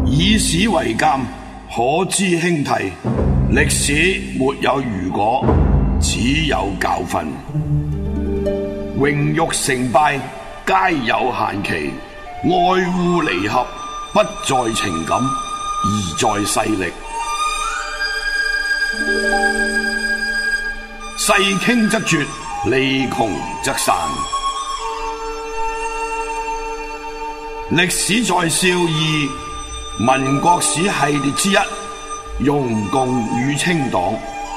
以史為鑑，可知興替。歷史沒有如果，只有教訓。榮辱成敗皆有限期，愛惡離合不在情感，而在勢力。勢傾則絕，利窮則散。歷史在笑貳，民國史系列之一，容共與清黨。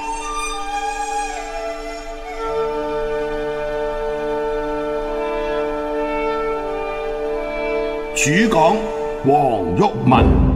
主講黃毓民。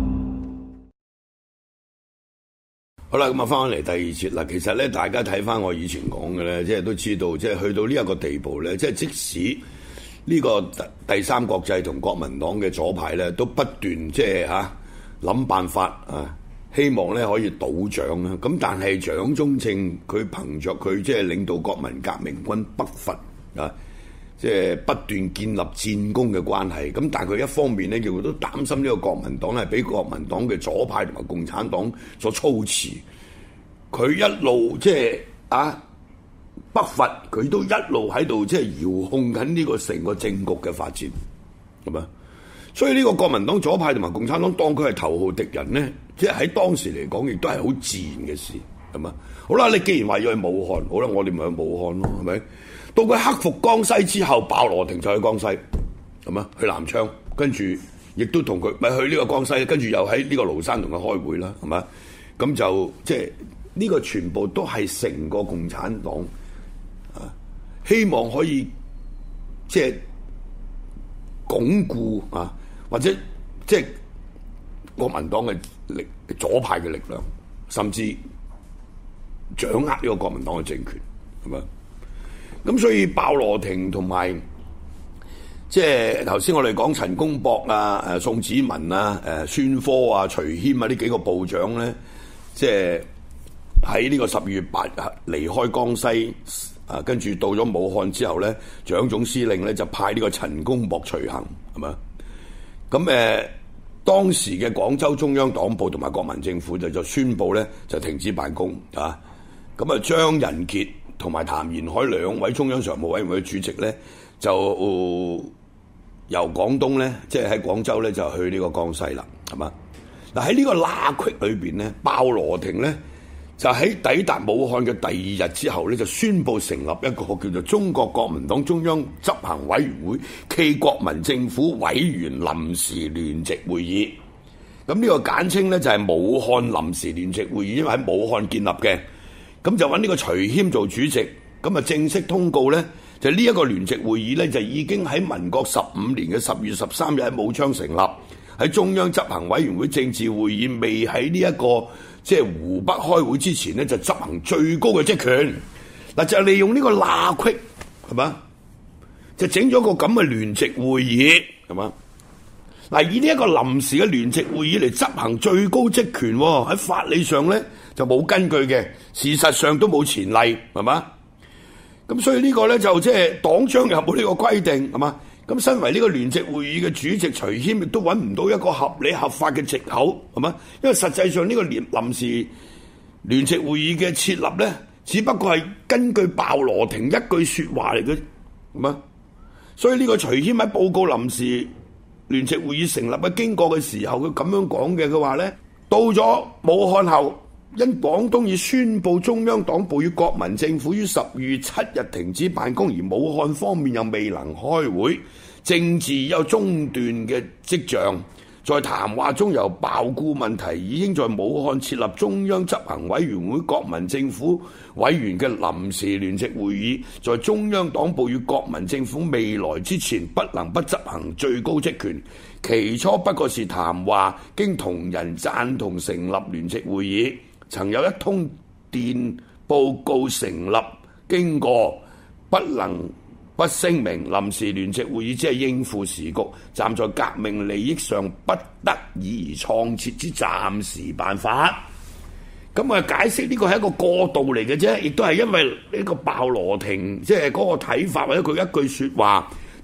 好啦，咁啊，翻返嚟第二節啦。其實咧，大家睇翻我以前講嘅咧，即係都知道，即係去到呢一個地步咧，即係即使呢個第三國際同國民黨嘅左派咧，都不斷即係諗辦法啊，希望咧可以倒蔣啦。咁但係蔣中正佢憑着佢即係領導國民革命軍北伐啊，即係不斷建立戰功嘅關係。咁但係佢一方面咧，亦都擔心呢個國民黨係俾國民黨嘅左派同埋共產黨所操持。佢一路即係北伐，佢都一路喺度即係遙控緊呢個成個政局嘅發展，係嘛？所以呢個國民黨左派同埋共產黨當佢係頭號敵人咧，即係喺當時嚟講，亦都係好自然嘅事，係嘛？好啦，你既然話要去武漢，好啦，我哋咪去武漢咯，係咪？到佢克服江西之後，鮑羅廷就去江西，係嘛？去南昌，跟住亦都同佢咪去呢個江西，跟住又喺呢個廬山同佢開會啦，係嘛？咁就即係呢個全部都係成個共產黨希望可以即係鞏固或者即係國民黨嘅左派嘅力量，甚至掌握呢個國民黨嘅政權，係咪？咁所以鮑羅廷同埋即係頭先我哋講陳公博宋子文孫科徐謙呢幾個部長咧，即係喺呢個12月8日離開江西。跟住到咗武漢之後咧，蔣總司令咧就派呢個陳公博隨行，係嘛？咁當時嘅廣州中央黨部同埋國民政府就宣布咧就停止辦公啊。咁啊，張人傑同埋譚延闓兩位中央常務委員會主席咧就由廣東咧即係喺廣州咧就去呢個江西啦，係嘛？嗱，喺呢個罅隙裏邊咧，鮑羅廷咧就喺抵達武漢嘅第二日之後咧，就宣布成立一個叫做中國國民黨中央執行委員會暨國民政府委員臨時聯席會議。咁呢個簡稱咧就係武漢臨時聯席會議，因為喺武漢建立嘅。咁就揾呢個徐謙做主席，咁啊正式通告咧，就呢一個聯席會議咧就已經喺民國15年嘅10月13日喺武昌成立，喺中央執行委員會政治會議未喺呢一個即係湖北開會之前咧，就執行最高嘅職權。嗱，就係利用呢個罅隙，係嘛？就整咗個咁嘅聯席會議，係嘛？嗱，以呢一個臨時嘅聯席會議嚟執行最高職權，喺法理上咧就冇根據嘅，事實上都冇前例，係嘛？咁所以呢個咧就即係黨章又冇呢個規定，係嘛？咁身為呢個聯席會議嘅主席徐謙亦都揾唔到一個合理合法嘅藉口，係嘛？因為實際上呢個臨時聯席會議嘅設立咧，只不過係根據鮑羅廷一句說話嚟嘅，係嘛？所以呢個徐謙喺報告臨時聯席會議成立嘅經過嘅時候，佢咁樣講嘅，佢話咧，到咗武漢後，因廣東已宣布中央黨部與國民政府於12月7日停止辦公，而武漢方面又未能開會，政治有中斷嘅跡象。在談話中由鮑顧問題已經在武漢設立中央執行委員會國民政府委員嘅臨時聯席會議，在中央黨部與國民政府未來之前，不能不執行最高職權。起初不過是談話，經同仁贊同成立聯席會議，曾有一通電報告成立經過，不能不聲明臨時聯席會議只係應付時局，站在革命利益上不得已而創設之暫時辦法。咁啊，解釋呢個係一個過渡嚟嘅啫，亦都係因為呢個鮑羅廷即係嗰個睇法或者佢一句説話，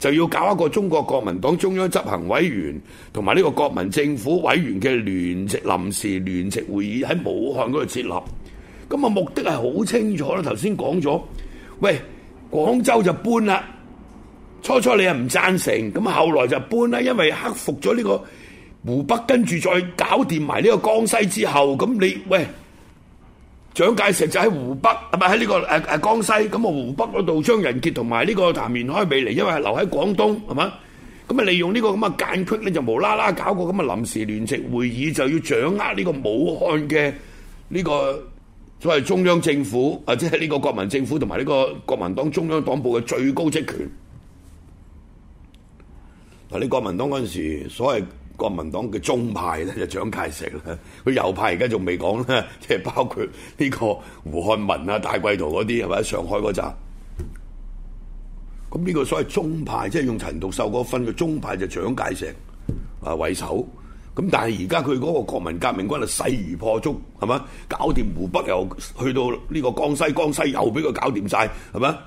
就要搞一個中國國民黨中央執行委員同埋呢個國民政府委員嘅臨時聯席會議喺武漢嗰度設立。咁啊目的係好清楚啦，頭先講咗，喂，廣州就搬啦，初你係唔贊成，咁後來就搬啦，因為克服咗呢個湖北，跟住再搞掂埋呢個江西之後，咁你喂蔣介石就喺湖北，係咪喺呢個江西？咁啊湖北嗰度張人傑同埋呢個譚延開未嚟，因為係留喺廣東，係嘛？咁啊利用呢個咁嘅間隙咧，就無啦啦搞個咁嘅臨時聯席會議，就要掌握呢個武漢嘅呢個所謂中央政府，即係呢個國民政府同埋呢個國民黨中央黨部嘅最高職權。嗱，你國民黨嗰陣時，所謂國民黨嘅中派咧就蔣介石啦，佢右派而家仲未講啦，即係包括呢個胡漢民啊、戴季陶嗰啲係咪？上海嗰扎，咁呢個所謂中派，即係用陳獨秀嗰分嘅中派就蔣介石為首。咁但係而家佢嗰個國民革命軍啊勢如破竹，係嘛？搞掂湖北又去到呢個江西，江西又俾佢搞掂晒，係嘛？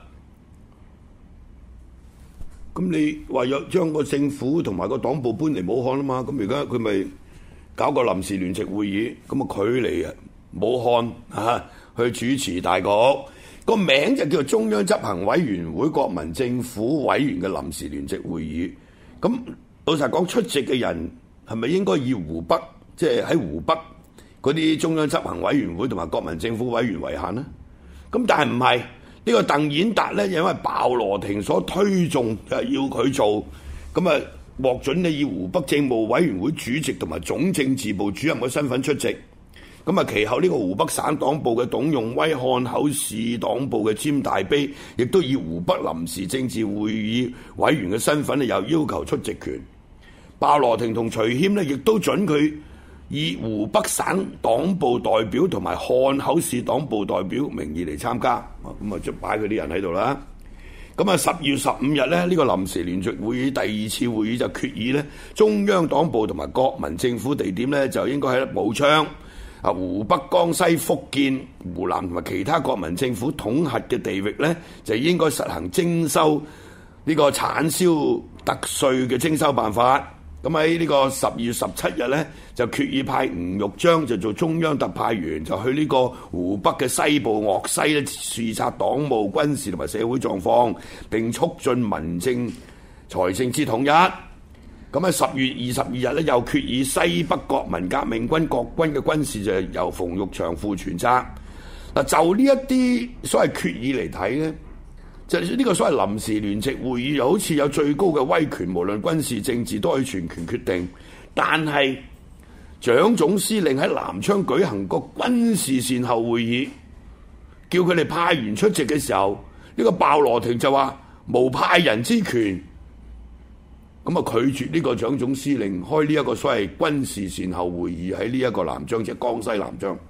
咁你話要將個政府同埋個黨部搬嚟武漢啊嘛？咁而家佢咪搞個臨時聯席會議，咁啊佢嚟武漢去主持大局，個名就叫做中央執行委員會國民政府委員嘅臨時聯席會議。咁老實講，出席嘅人係咪應該以湖北，即係喺湖北嗰啲中央執行委員會同埋國民政府委員為限呢？咁但係唔係。呢個鄧演達咧，因為鮑羅廷所推崇，要佢做，咁啊獲准你以湖北政務委員會主席同埋總政治部主任嘅身份出席。咁啊其後呢個湖北省黨部嘅董用威、漢口市黨部嘅詹大悲，亦都以湖北臨時政治會議委員嘅身份又要求出席權。鮑羅廷同徐謙呢，亦都准佢以湖北省黨部代表同埋漢口市黨部代表名義嚟參加，咁啊就擺佢啲人喺度啦。咁啊10月15日咧，呢個臨時聯席會議第二次會議就決議咧，中央黨部同埋國民政府地點咧就應該喺武昌、湖北、江西、福建、湖南同埋其他國民政府統合嘅地域咧，就應該實行徵收呢個產銷特稅嘅徵收辦法。咁喺呢個12月17日咧，就決議派吳玉章就做中央特派員，就去呢個湖北嘅西部鄂西咧視察黨務、軍事同埋社會狀況，並促進民政財政之統一。咁喺10月22日咧，又決議西北國民革命軍各軍嘅軍事就由馮玉祥負全責。嗱，就呢一啲所謂決議嚟睇咧，就呢個所謂臨時聯席會議又好似有最高嘅威權，無論軍事政治都可以全權決定。但係蔣總司令喺南昌舉行個軍事善後會議，叫佢哋派員出席嘅時候，呢個鮑羅廷就話無派人之權，咁啊拒絕呢個蔣總司令開呢一個所謂軍事善後會議喺呢一個南昌，即係江西南昌。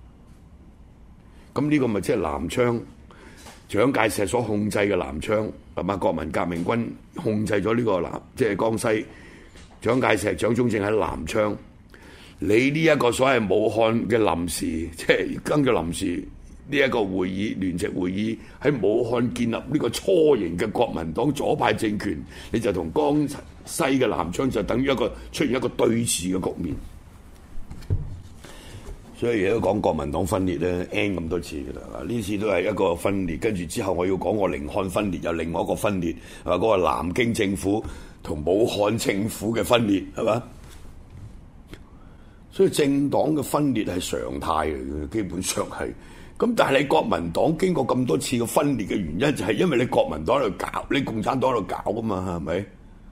咁呢個咪即係南昌蔣介石所控制嘅南昌，係嘛？國民革命軍控制咗呢個即係江西。蔣介石、蔣中正喺南昌，你呢一個所謂武漢嘅臨時，即係根據臨時呢一個會議聯席會議喺武漢建立呢個初型嘅國民黨左派政權，你就同江西嘅南昌就等於出現一個對峙嘅局面。所以而家講國民黨分裂咧 N 咁多次㗎啦，呢次都係一個分裂，跟住之後我要講個寧漢分裂，有另外一個分裂，嗰個南京政府同武漢政府嘅分裂，係嘛？所以政黨嘅分裂係常態嚟嘅，基本上係。咁但係你國民黨經過咁多次嘅分裂嘅原因，就係因為你國民黨喺度搞，你共產黨喺度搞㗎嘛，係咪？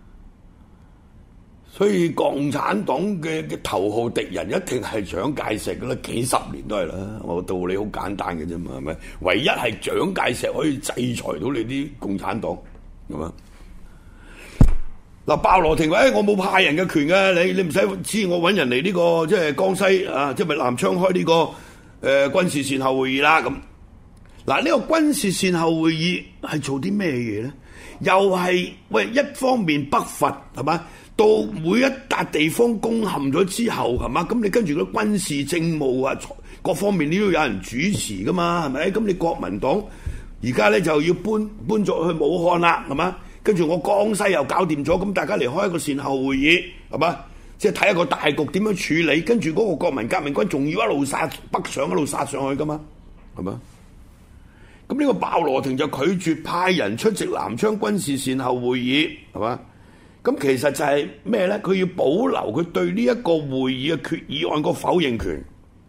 所以共產黨嘅頭號敵人一定係蔣介石㗎啦，幾十年都係啦。我道理好簡單嘅啫嘛，係咪？唯一係蔣介石可以制裁到你啲共產黨，係嘛？嗱，鮑羅廷話：我冇派人嘅權嘅，你唔使知我揾人嚟呢個即係江西啊，即係咪南昌開呢個軍事善後會議啦？咁嗱，呢個軍事善後會議係做啲咩嘢咧？又係一方面北伐係嘛？到每一笪地方攻陷咗之後係嘛？咁你跟住個軍事政務啊，各方面你都有人主持㗎嘛？係咪？咁你國民黨而家咧就要搬咗去武漢啦，係嘛？ 跟住我江西又搞掂咗，咁大家嚟開一個善後會議，係嘛？即係睇一個大局點樣處理，跟住嗰個國民革命軍仲要一路殺北上，一路殺上去噶嘛，係嘛？咁呢個鮑羅廷就拒絕派人出席南昌軍事善後會議，係嘛？咁其實就係咩咧？佢要保留佢對呢一個會議嘅決議案個否認權。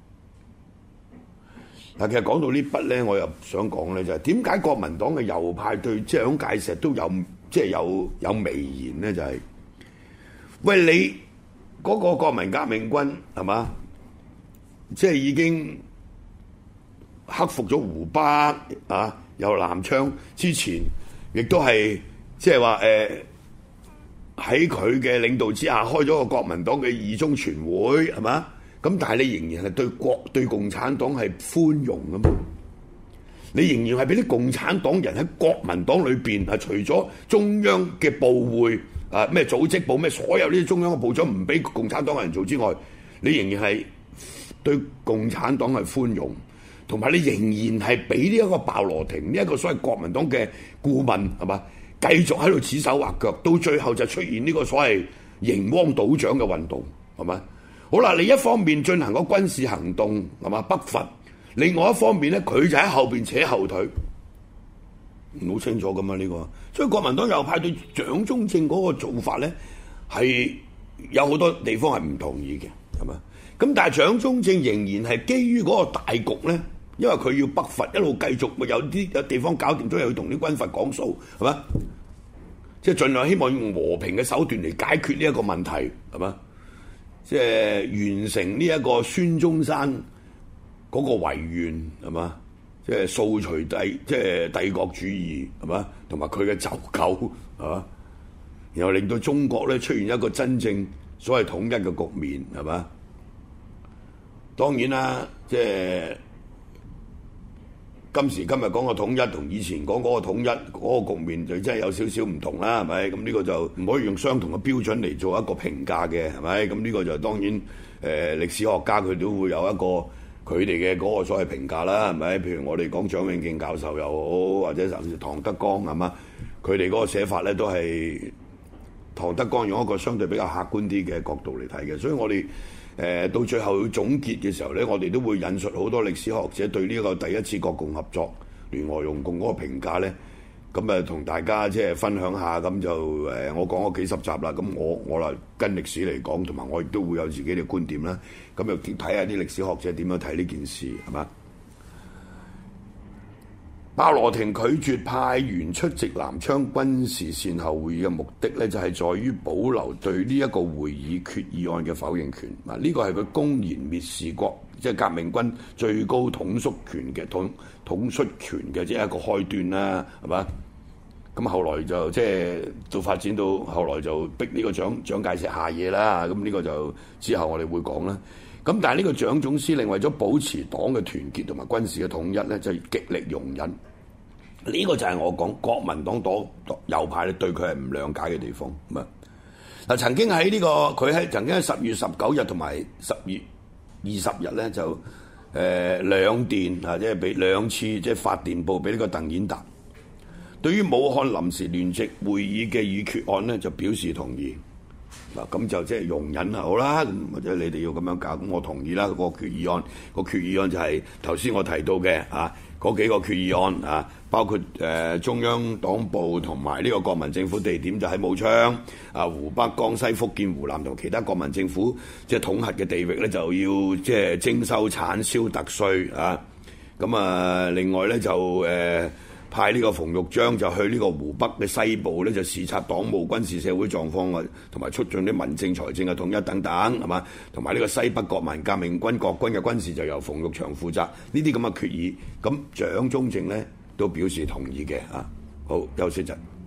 嗱，其實講到呢筆咧，我又想講咧，就係點解國民黨嘅右派對蔣介石都有有微言咧？就係、喂，你嗰個國民革命軍係嘛？即係已經克服咗湖北啊，由南昌之前，亦都係即係話喺佢嘅領導之下開咗個國民黨嘅二中全會，係嘛？咁但係你仍然係對共產黨係寬容㗎嘛？你仍然係俾啲共產黨人喺國民黨裏邊啊，除咗中央嘅部會啊，咩組織部咩所有呢啲中央嘅部長唔俾共產黨嘅人做之外，你仍然係對共產黨係寬容，同埋你仍然係俾呢一個鮑羅廷呢一個所謂國民黨嘅顧問係嘛，繼續喺度指手畫腳，到最後就出現呢個所謂熒光倒蔣嘅運動係嘛？好啦，你一方面進行個軍事行動係嘛，北伐，另外一方面咧，佢就喺後邊扯後腿，好清楚噶嘛呢個。所以國民黨右派對蔣中正嗰個做法咧，係有好多地方係唔同意嘅，係嘛？咁但係蔣中正仍然係基於嗰個大局咧，因為佢要北伐一路繼續，有地方搞掂咗，又要同啲軍閥講數，係嘛？即係盡量希望用和平嘅手段嚟解決呢一個問題，係嘛？即係完成呢一個孫中山嗰個遺願，係嘛？即係掃除帝國主義，係嘛？同埋佢嘅走狗，係嘛？然後令到中國咧出現一個真正所謂統一嘅局面，係嘛？當然啦，即係今時今日講個統一同以前講嗰個統一嗰個局面就真係有少少唔同啦，係咪？咁呢個就唔可以用相同嘅標準嚟做一個評價嘅，係咪？咁呢個就當然歷史學家佢都會有一個佢哋嘅嗰個所謂評價啦，係咪？譬如我哋講蔣永敬教授又好，或者甚至唐德剛係嘛，佢哋嗰個寫法咧都係唐德剛用一個相對比較客觀啲嘅角度嚟睇嘅，所以我哋到最後要總結嘅時候咧，我哋都會引述好多歷史學者對呢個第一次國共合作、聯俄容共嗰個評價咧，咁同大家即係分享下，咁就我講咗幾十集啦，咁我嚟跟歷史嚟講，同埋我亦都會有自己嘅觀點啦，咁又睇下啲歷史學者點樣睇呢件事，係嘛？鮑羅廷拒絕派員出席南昌軍事善後會議嘅目的咧，就係在於保留對呢一個會議決議案嘅否認權。嗱，呢個係佢公然蔑視即係革命軍最高統率權嘅統率權嘅即係一個開端啦，係嘛？咁後來就即係到發展到後來就逼呢個蔣介石下野啦。咁呢個就之後我哋會講啦。咁但係呢個蔣總司令為咗保持黨嘅團結同埋軍事嘅統一咧，就極力容忍。呢個就係我講國民黨右派咧對佢係唔諒解嘅地方。嗱，曾經喺曾經喺10月19日同埋10月20日咧就兩電啊，即係俾兩次即係發電報俾呢個鄧演達，對於武漢臨時聯席會議嘅議決案咧就表示同意。嗱，咁就即係容忍係好啦，或者你哋要咁樣搞，咁我同意啦。個決議案就係頭先我提到嘅嗰幾個決議案啊，包括中央黨部同埋呢個國民政府地點就喺武昌啊，湖北、江西、福建、湖南同其他國民政府即係統合嘅地域咧，就要即係徵收產銷特稅啊。咁啊，另外咧就派呢個馮玉章就去呢個湖北嘅西部咧，就視察黨務、軍事、社會狀況啊，同埋促進啲民政、財政嘅統一等等，係嘛？同埋呢個西北國民革命軍國軍嘅軍事就由馮玉祥負責。呢啲咁嘅決議，咁蔣中正咧都表示同意嘅啊。好，休息陣。